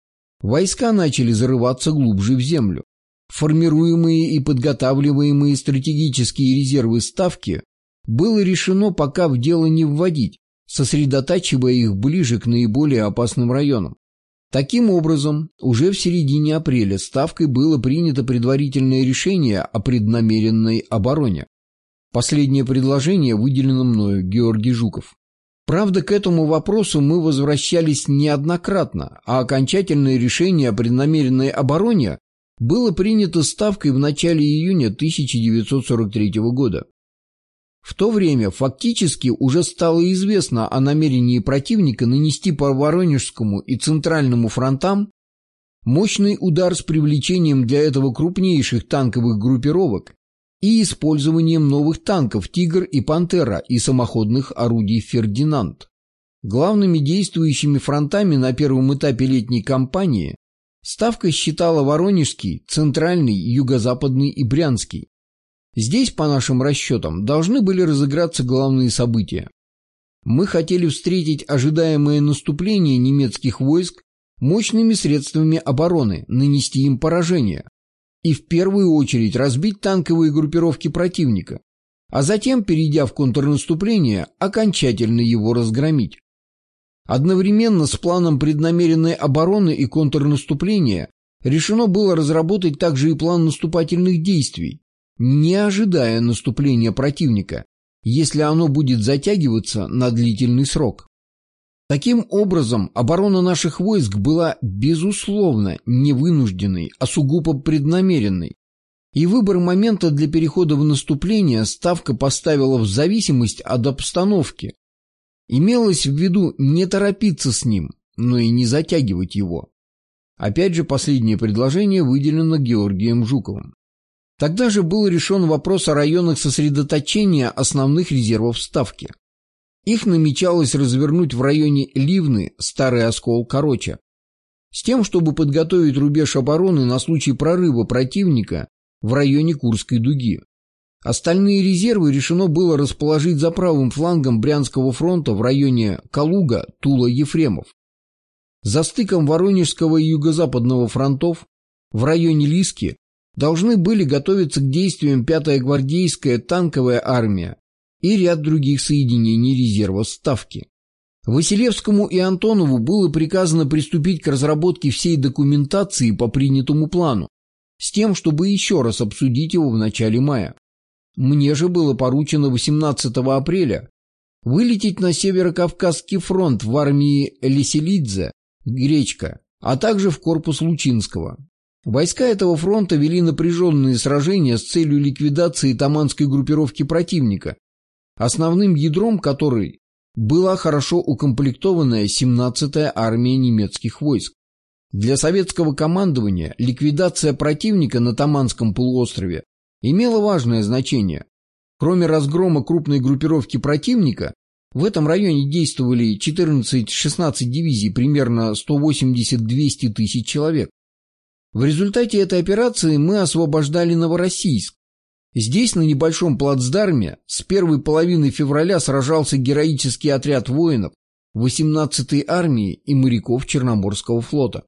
Войска начали зарываться глубже в землю. Формируемые и подготавливаемые стратегические резервы Ставки было решено пока в дело не вводить, сосредотачивая их ближе к наиболее опасным районам. Таким образом, уже в середине апреля Ставкой было принято предварительное решение о преднамеренной обороне. Последнее предложение выделено мною, Георгий Жуков. Правда, к этому вопросу мы возвращались неоднократно, а окончательное решение о преднамеренной обороне было принято Ставкой в начале июня тысяча девятьсот сорок третьего года. В то время фактически уже стало известно о намерении противника нанести по Воронежскому и Центральному фронтам мощный удар с привлечением для этого крупнейших танковых группировок и использованием новых танков «Тигр» и «Пантера» и самоходных орудий «Фердинанд». Главными действующими фронтами на первом этапе летней кампании Ставка считала Воронежский, Центральный, Юго-Западный и Брянский. Здесь, по нашим расчетам, должны были разыграться главные события. Мы хотели встретить ожидаемое наступление немецких войск мощными средствами обороны, нанести им поражение и в первую очередь разбить танковые группировки противника, а затем, перейдя в контрнаступление, окончательно его разгромить. Одновременно с планом преднамеренной обороны и контрнаступления решено было разработать также и план наступательных действий, не ожидая наступления противника, если оно будет затягиваться на длительный срок. Таким образом, оборона наших войск была, безусловно, не вынужденной, а сугубо преднамеренной, и выбор момента для перехода в наступление Ставка поставила в зависимость от обстановки. Имелось в виду не торопиться с ним, но и не затягивать его. Опять же, последнее предложение выделено Георгием Жуковым. Тогда же был решен вопрос о районах сосредоточения основных резервов Ставки. Их намечалось развернуть в районе Ливны, Старый Оскол, Короча, с тем, чтобы подготовить рубеж обороны на случай прорыва противника в районе Курской дуги. Остальные резервы решено было расположить за правым флангом Брянского фронта в районе Калуга, Тула, Ефремов. За стыком Воронежского и Юго-Западного фронтов в районе Лиски должны были готовиться к действиям пятая гвардейская танковая армия и ряд других соединений резерва Ставки. Василевскому и Антонову было приказано приступить к разработке всей документации по принятому плану, с тем, чтобы еще раз обсудить его в начале мая. Мне же было поручено восемнадцатого апреля вылететь на Северо-Кавказский фронт в армии Леселидзе, Гречка, а также в корпус Лучинского. Войска этого фронта вели напряженные сражения с целью ликвидации таманской группировки противника, основным ядром которой была хорошо укомплектованная семнадцатая армия немецких войск. Для советского командования ликвидация противника на Таманском полуострове имела важное значение. Кроме разгрома крупной группировки противника, в этом районе действовали четырнадцать-шестнадцать дивизий, примерно сто восемьдесят - двести тысяч человек. В результате этой операции мы освобождали Новороссийск. Здесь, на небольшом плацдарме, с первой половины февраля сражался героический отряд воинов восемнадцатой армии и моряков Черноморского флота.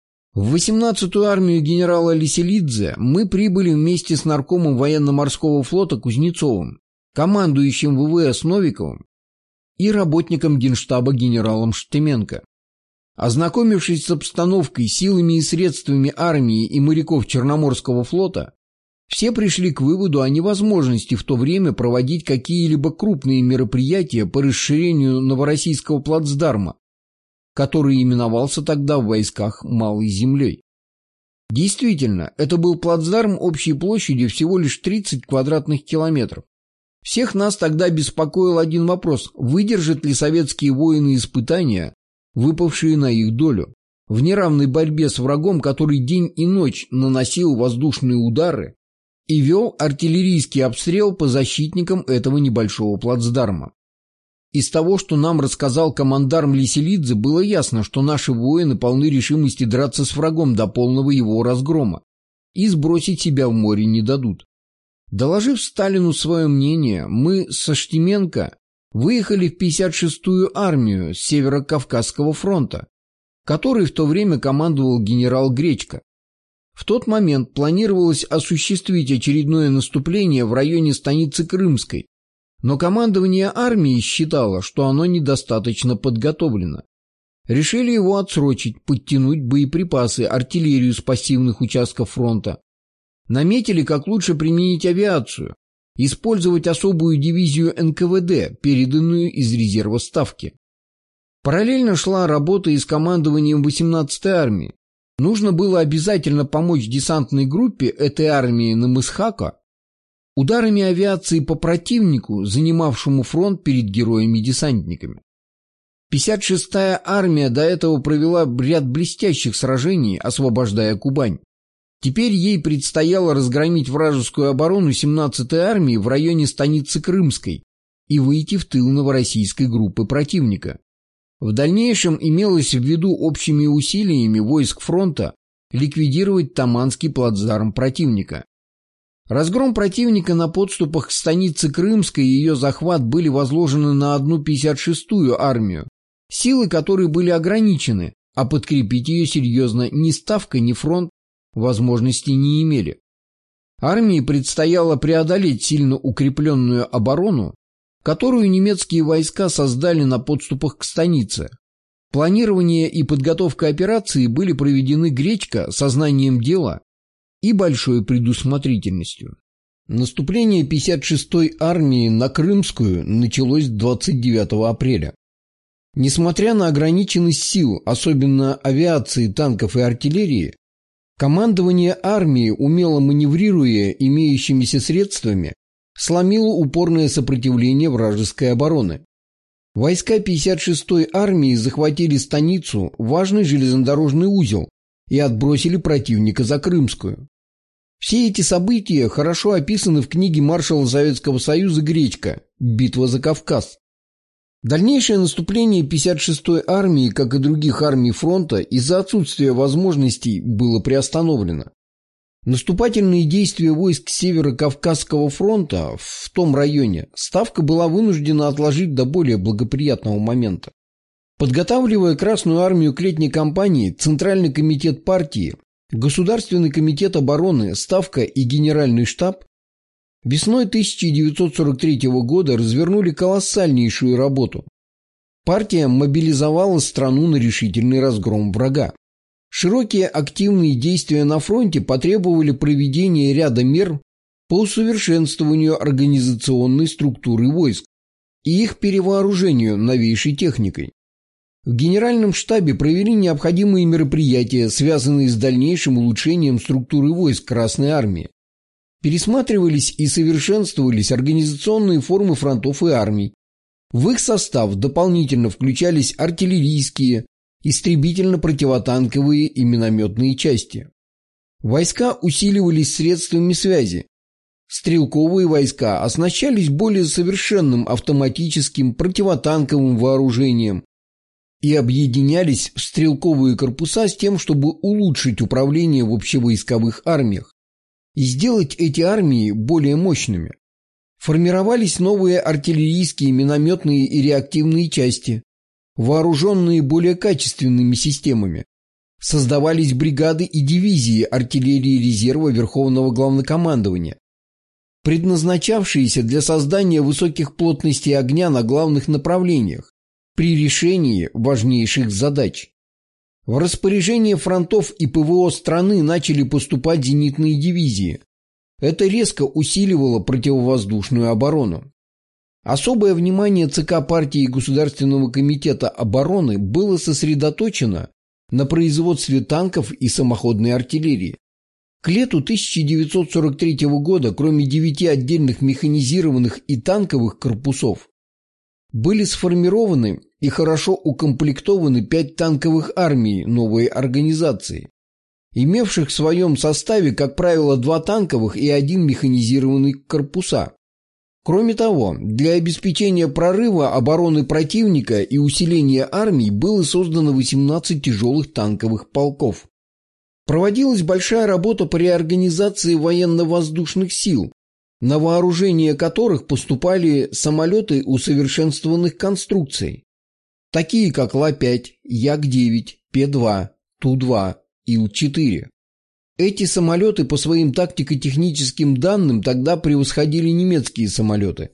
В восемнадцатую армию генерала Леселидзе мы прибыли вместе с наркомом военно-морского флота Кузнецовым, командующим ВВС Новиковым и работником Генштаба генералом Штеменко. Ознакомившись с обстановкой, силами и средствами армии и моряков Черноморского флота, все пришли к выводу о невозможности в то время проводить какие-либо крупные мероприятия по расширению Новороссийского плацдарма, который именовался тогда в войсках Малой Землей. Действительно, это был плацдарм общей площадью всего лишь тридцать квадратных километров. Всех нас тогда беспокоил один вопрос: выдержат ли советские воины испытания, выпавшие на их долю, в неравной борьбе с врагом, который день и ночь наносил воздушные удары и вел артиллерийский обстрел по защитникам этого небольшого плацдарма. Из того, что нам рассказал командарм Леселидзе, было ясно, что наши воины полны решимости драться с врагом до полного его разгрома и сбросить себя в море не дадут. Доложив Сталину свое мнение, мы со Штеменко выехали в пятьдесят шестую армию с Северо-Кавказского фронта, который в то время командовал генерал Гречка. В тот момент планировалось осуществить очередное наступление в районе станицы Крымской, но командование армии считало, что оно недостаточно подготовлено. Решили его отсрочить, подтянуть боеприпасы, артиллерию с пассивных участков фронта. Наметили, как лучше применить авиацию, использовать особую дивизию эн ка вэ дэ, переданную из резерва Ставки. Параллельно шла работа и с командованием восемнадцатой армии. Нужно было обязательно помочь десантной группе этой армии на Мысхака ударами авиации по противнику, занимавшему фронт перед героями-десантниками. пятьдесят шестая армия до этого провела ряд блестящих сражений, освобождая Кубань. Теперь ей предстояло разгромить вражескую оборону семнадцатой армии в районе станицы Крымской и выйти в тыл новороссийской группы противника. В дальнейшем имелось в виду общими усилиями войск фронта ликвидировать Таманский плацдарм противника. Разгром противника на подступах к станице Крымской и ее захват были возложены на одну пятьдесят шестую армию, силы которой были ограничены, а подкрепить ее серьезно ни Ставка, ни фронт возможности не имели. Армии предстояло преодолеть сильно укрепленную оборону, которую немецкие войска создали на подступах к станице. Планирование и подготовка операции были проведены Гречко со знанием дела и большой предусмотрительностью. Наступление пятьдесят шестой армии на Крымскую началось двадцать девятого апреля. Несмотря на ограниченность сил, особенно авиации, танков и артиллерии, командование армии, умело маневрируя имеющимися средствами, сломило упорное сопротивление вражеской обороны. Войска пятьдесят шестой армии захватили станицу, важный железнодорожный узел, и отбросили противника за Крымскую. Все эти события хорошо описаны в книге маршала Советского Союза Гречко «Битва за Кавказ». Дальнейшее наступление пятьдесят шестой армии, как и других армий фронта, из-за отсутствия возможностей было приостановлено. Наступательные действия войск Северо-Кавказского фронта в том районе Ставка была вынуждена отложить до более благоприятного момента. Подготавливая Красную армию к летней кампании, Центральный комитет партии, Государственный комитет обороны, Ставка и Генеральный штаб весной тысяча девятьсот сорок третьего года развернули колоссальнейшую работу. Партия мобилизовала страну на решительный разгром врага. Широкие активные действия на фронте потребовали проведения ряда мер по усовершенствованию организационной структуры войск и их перевооружению новейшей техникой. В Генеральном штабе провели необходимые мероприятия, связанные с дальнейшим улучшением структуры войск Красной армии. Пересматривались и совершенствовались организационные формы фронтов и армий. В их состав дополнительно включались артиллерийские, истребительно-противотанковые и минометные части. Войска усиливались средствами связи. Стрелковые войска оснащались более совершенным автоматическим противотанковым вооружением и объединялись в стрелковые корпуса с тем, чтобы улучшить управление в общевойсковых армиях и сделать эти армии более мощными. Формировались новые артиллерийские, минометные и реактивные части, вооруженные более качественными системами. Создавались бригады и дивизии артиллерии резерва Верховного Главнокомандования, предназначавшиеся для создания высоких плотностей огня на главных направлениях при решении важнейших задач. В распоряжение фронтов и ПВО страны начали поступать зенитные дивизии. Это резко усиливало противовоздушную оборону. Особое внимание ЦК партии и Государственного комитета обороны было сосредоточено на производстве танков и самоходной артиллерии. К лету тысяча девятьсот сорок третьего года, кроме девяти отдельных механизированных и танковых корпусов, были сформированы и хорошо укомплектованы пять танковых армий новой организации, имевших в своем составе, как правило, два танковых и один механизированный корпуса. Кроме того, для обеспечения прорыва обороны противника и усиления армий было создано восемнадцать тяжелых танковых полков. Проводилась большая работа по реорганизации военно-воздушных сил, на вооружение которых поступали самолеты усовершенствованных конструкций, такие как Ла пять, Як девять, Пе два, Ту два, Ил четыре. Эти самолеты по своим тактико-техническим данным тогда превосходили немецкие самолеты.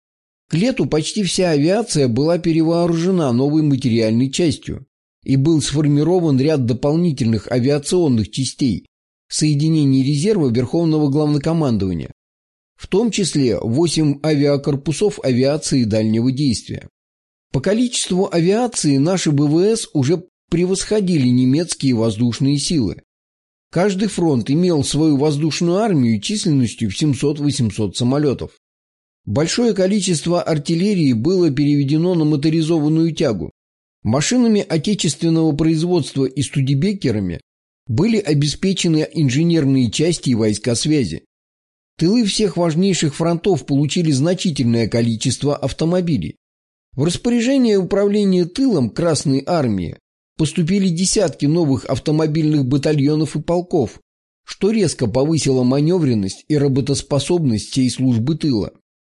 К лету почти вся авиация была перевооружена новой материальной частью, и был сформирован ряд дополнительных авиационных частей, соединений резерва Верховного Главнокомандования, в том числе восемь авиакорпусов авиации дальнего действия. По количеству авиации наши ВВС уже превосходили немецкие воздушные силы. Каждый фронт имел свою воздушную армию численностью в семьсот-восемьсот самолетов. Большое количество артиллерии было переведено на моторизованную тягу. Машинами отечественного производства и студебекерами были обеспечены инженерные части и войска связи. Тылы всех важнейших фронтов получили значительное количество автомобилей. В распоряжение управления тылом Красной армии поступили десятки новых автомобильных батальонов и полков, что резко повысило маневренность и работоспособность всей службы тыла.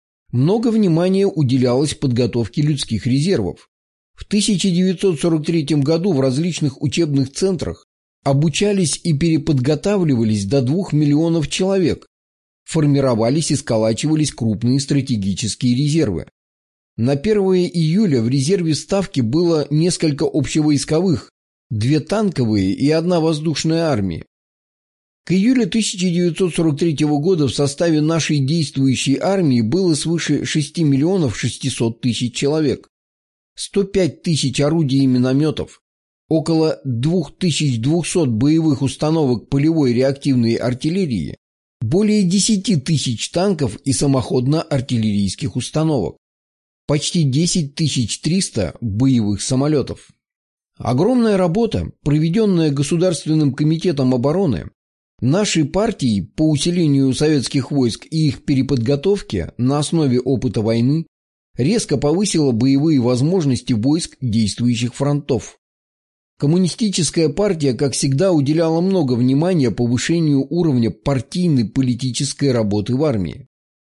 Много внимания уделялось подготовке людских резервов. В тысяча девятьсот сорок третьем году в различных учебных центрах обучались и переподготавливались до двух миллионов человек, формировались и сколачивались крупные стратегические резервы. На первое июля в резерве Ставки было несколько общевойсковых, две танковые и одна воздушная армии. К июлю тысяча девятьсот сорок третьего года в составе нашей действующей армии было свыше шести миллионов шестисот тысяч человек, сто пять тысяч орудий и минометов, около двух тысяч двухсот боевых установок полевой реактивной артиллерии, более десяти тысяч танков и самоходно-артиллерийских установок, почти десять тысяч триста боевых самолетов. Огромная работа, проведенная Государственным комитетом обороны, нашей партией по усилению советских войск и их переподготовке на основе опыта войны, резко повысила боевые возможности войск действующих фронтов. Коммунистическая партия, как всегда, уделяла много внимания повышению уровня партийной политической работы в армии.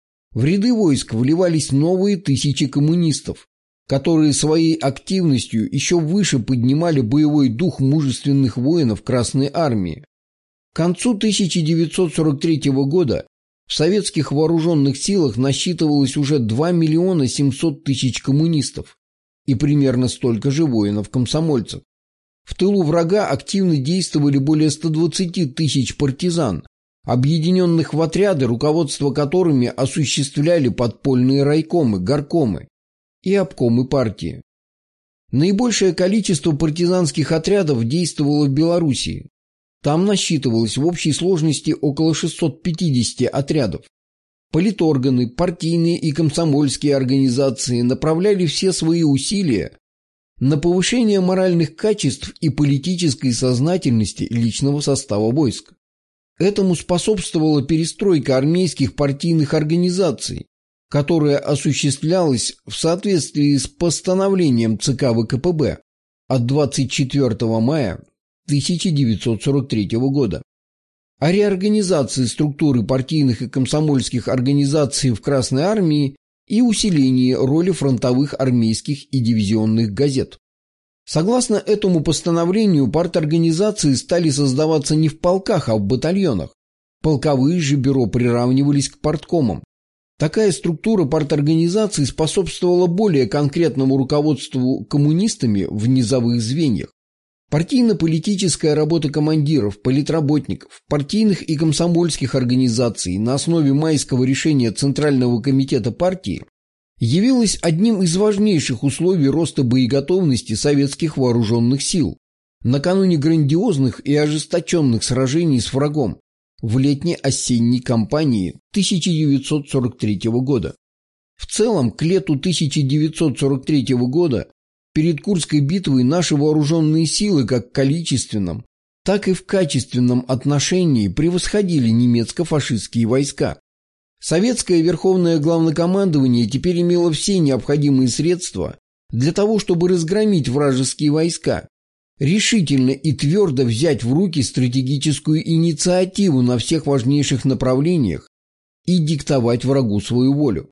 В ряды войск вливались новые тысячи коммунистов, которые своей активностью еще выше поднимали боевой дух мужественных воинов Красной армии. К концу тысяча девятьсот сорок третьего года в советских вооруженных силах насчитывалось уже два миллиона семьсот тысяч коммунистов и примерно столько же воинов-комсомольцев. В тылу врага активно действовали более ста двадцати тысяч партизан, объединенных в отряды, руководство которыми осуществляли подпольные райкомы, горкомы и обкомы партии. Наибольшее количество партизанских отрядов действовало в Белоруссии. Там насчитывалось в общей сложности около шестисот пятидесяти отрядов. Политорганы, партийные и комсомольские организации направляли все свои усилия на повышение моральных качеств и политической сознательности личного состава войск. Этому способствовала перестройка армейских партийных организаций, которая осуществлялась в соответствии с постановлением ЦК ВКПБ от двадцать четвёртого мая тысяча девятьсот сорок третьего года. О реорганизации структуры партийных и комсомольских организаций в Красной армии и усилении роли фронтовых армейских и дивизионных газет. Согласно этому постановлению, парторганизации стали создаваться не в полках, а в батальонах. Полковые же бюро приравнивались к парткомам. Такая структура парторганизаций способствовала более конкретному руководству коммунистами в низовых звеньях. Партийно-политическая работа командиров, политработников, партийных и комсомольских организаций на основе майского решения Центрального комитета партии явилась одним из важнейших условий роста боеготовности советских вооруженных сил накануне грандиозных и ожесточенных сражений с врагом в летне-осенней кампании тысяча девятьсот сорок третьего года. В целом, к лету тысяча девятьсот сорок третьего года перед Курской битвой наши вооруженные силы как в количественном, так и в качественном отношении превосходили немецко-фашистские войска. Советское Верховное Главнокомандование теперь имело все необходимые средства для того, чтобы разгромить вражеские войска, решительно и твердо взять в руки стратегическую инициативу на всех важнейших направлениях и диктовать врагу свою волю.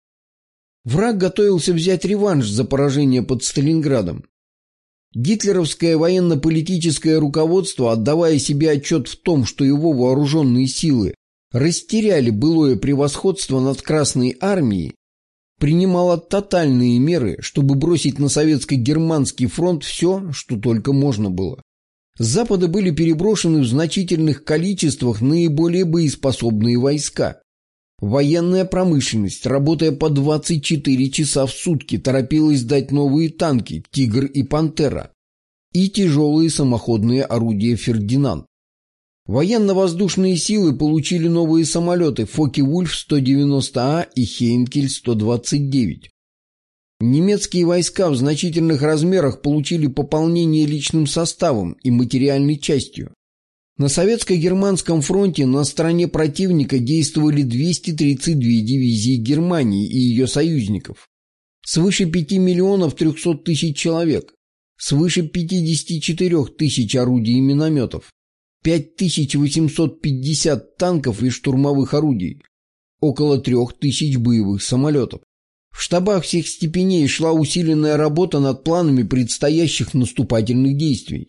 Враг готовился взять реванш за поражение под Сталинградом. Гитлеровское военно-политическое руководство, отдавая себе отчет в том, что его вооруженные силы растеряли былое превосходство над Красной армией, принимало тотальные меры, чтобы бросить на советско-германский фронт все, что только можно было. С Запада были переброшены в значительных количествах наиболее боеспособные войска. Военная промышленность, работая по двадцать четыре часа в сутки, торопилась дать новые танки «Тигр» и «Пантера» и тяжелые самоходные орудия «Фердинанд». Военно-воздушные силы получили новые самолеты «Фокке-Вульф сто девяносто А» и «Хейнкель сто двадцать девять». Немецкие войска в значительных размерах получили пополнение личным составом и материальной частью. На советско-германском фронте на стороне противника действовали двести тридцать две дивизии Германии и ее союзников, свыше пяти миллионов трехсот тысяч человек, свыше пятидесяти четырёх тысяч орудий и минометов, пять тысяч восемьсот пятьдесят танков и штурмовых орудий, около трёх тысяч боевых самолетов. В штабах всех степеней шла усиленная работа над планами предстоящих наступательных действий.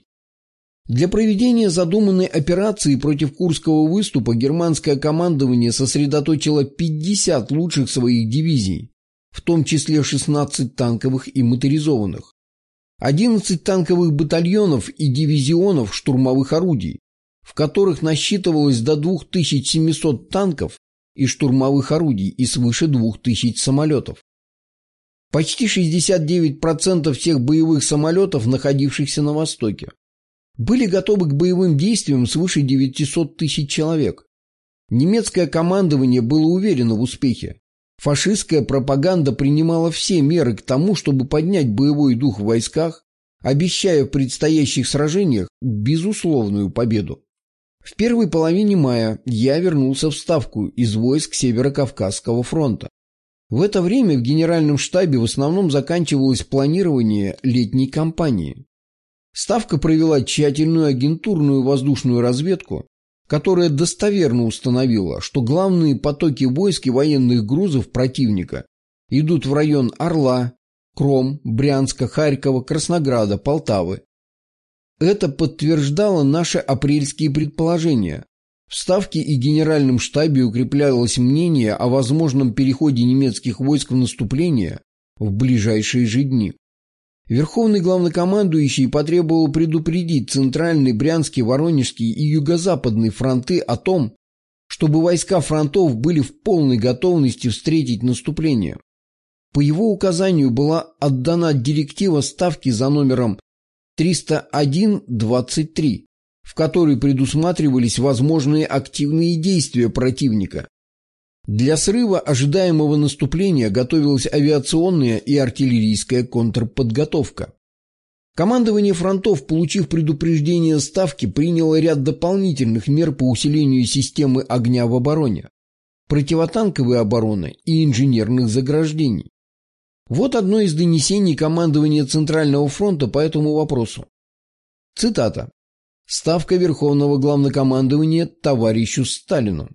Для проведения задуманной операции против Курского выступа германское командование сосредоточило пятьдесят лучших своих дивизий, в том числе шестнадцать танковых и моторизованных, одиннадцать танковых батальонов и дивизионов штурмовых орудий, в которых насчитывалось до двух тысяч семисот танков и штурмовых орудий и свыше двух тысяч самолетов. Почти шестьдесят девять процентов всех боевых самолетов, находившихся на Востоке, были готовы к боевым действиям свыше девятисот тысяч человек. Немецкое командование было уверено в успехе. Фашистская пропаганда принимала все меры к тому, чтобы поднять боевой дух в войсках, обещая в предстоящих сражениях безусловную победу. В первой половине мая я вернулся в Ставку из войск Северо-Кавказского фронта. В это время в Генеральном штабе в основном заканчивалось планирование летней кампании. Ставка провела тщательную агентурную воздушную разведку, которая достоверно установила, что главные потоки войск и военных грузов противника идут в район Орла, Кром, Брянска, Харькова, Краснограда, Полтавы. Это подтверждало наши апрельские предположения. В Ставке и Генеральном штабе укреплялось мнение о возможном переходе немецких войск в наступление в ближайшие же дни. Верховный главнокомандующий потребовал предупредить Центральный, Брянский, Воронежский и Юго-Западный фронты о том, чтобы войска фронтов были в полной готовности встретить наступление. По его указанию была отдана директива Ставки за номером триста один двадцать три, в которой предусматривались возможные активные действия противника. Для срыва ожидаемого наступления готовилась авиационная и артиллерийская контрподготовка. Командование фронтов, получив предупреждение Ставки, приняло ряд дополнительных мер по усилению системы огня в обороне, противотанковой обороны и инженерных заграждений. Вот одно из донесений командования Центрального фронта по этому вопросу. Цитата. «Ставка Верховного Главнокомандования товарищу Сталину.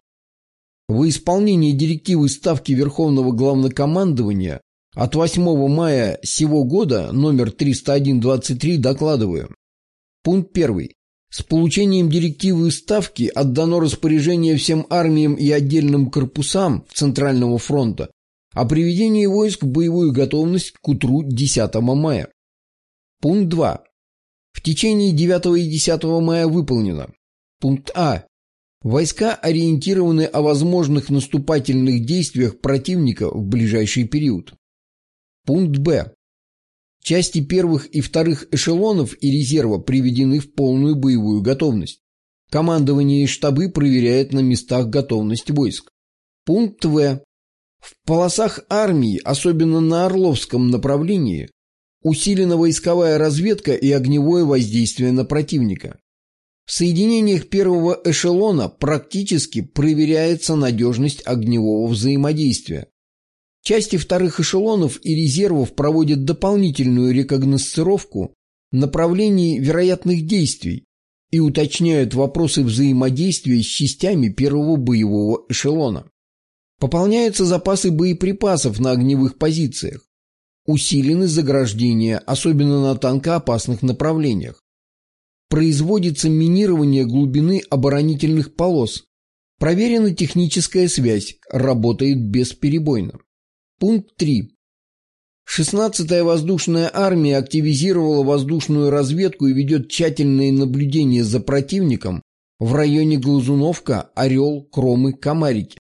В исполнении директивы Ставки Верховного Главнокомандования от восьмого мая сего года номер триста один двадцать три докладываю. Пункт первый. С получением директивы Ставки отдано распоряжение всем армиям и отдельным корпусам Центрального фронта о приведении войск в боевую готовность к утру десятого мая. Пункт два. В течение девятого и десятого мая выполнено. Пункт А. Войска ориентированы о возможных наступательных действиях противника в ближайший период. Пункт Б. Части первых и вторых эшелонов и резерва приведены в полную боевую готовность. Командование и штабы проверяют на местах готовность войск. Пункт В. В полосах армии, особенно на Орловском направлении, усилена войсковая разведка и огневое воздействие на противника. В соединениях первого эшелона практически проверяется надежность огневого взаимодействия. Части вторых эшелонов и резервов проводят дополнительную рекогносцировку направлений вероятных действий и уточняют вопросы взаимодействия с частями первого боевого эшелона. Пополняются запасы боеприпасов на огневых позициях. Усилены заграждения, особенно на танкоопасных направлениях. Производится минирование глубины оборонительных полос. Проверена техническая связь, работает бесперебойно. Пункт три. шестнадцатая воздушная армия активизировала воздушную разведку и ведет тщательные наблюдения за противником в районе Глазуновка, Орел, Кромы, Комарики.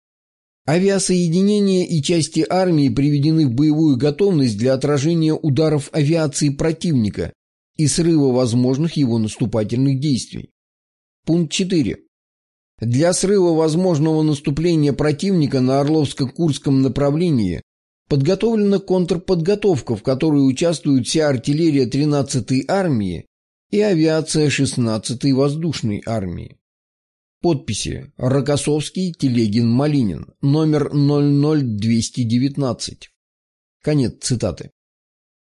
Авиасоединения и части армии приведены в боевую готовность для отражения ударов авиации противника и срыва возможных его наступательных действий. Пункт четыре. Для срыва возможного наступления противника на Орловско-Курском направлении подготовлена контрподготовка, в которой участвуют вся артиллерия тринадцатой армии и авиация шестнадцатой воздушной армии. Подписи: Рокоссовский, Телегин, Малинин, номер ноль ноль двести девятнадцать. Конец цитаты.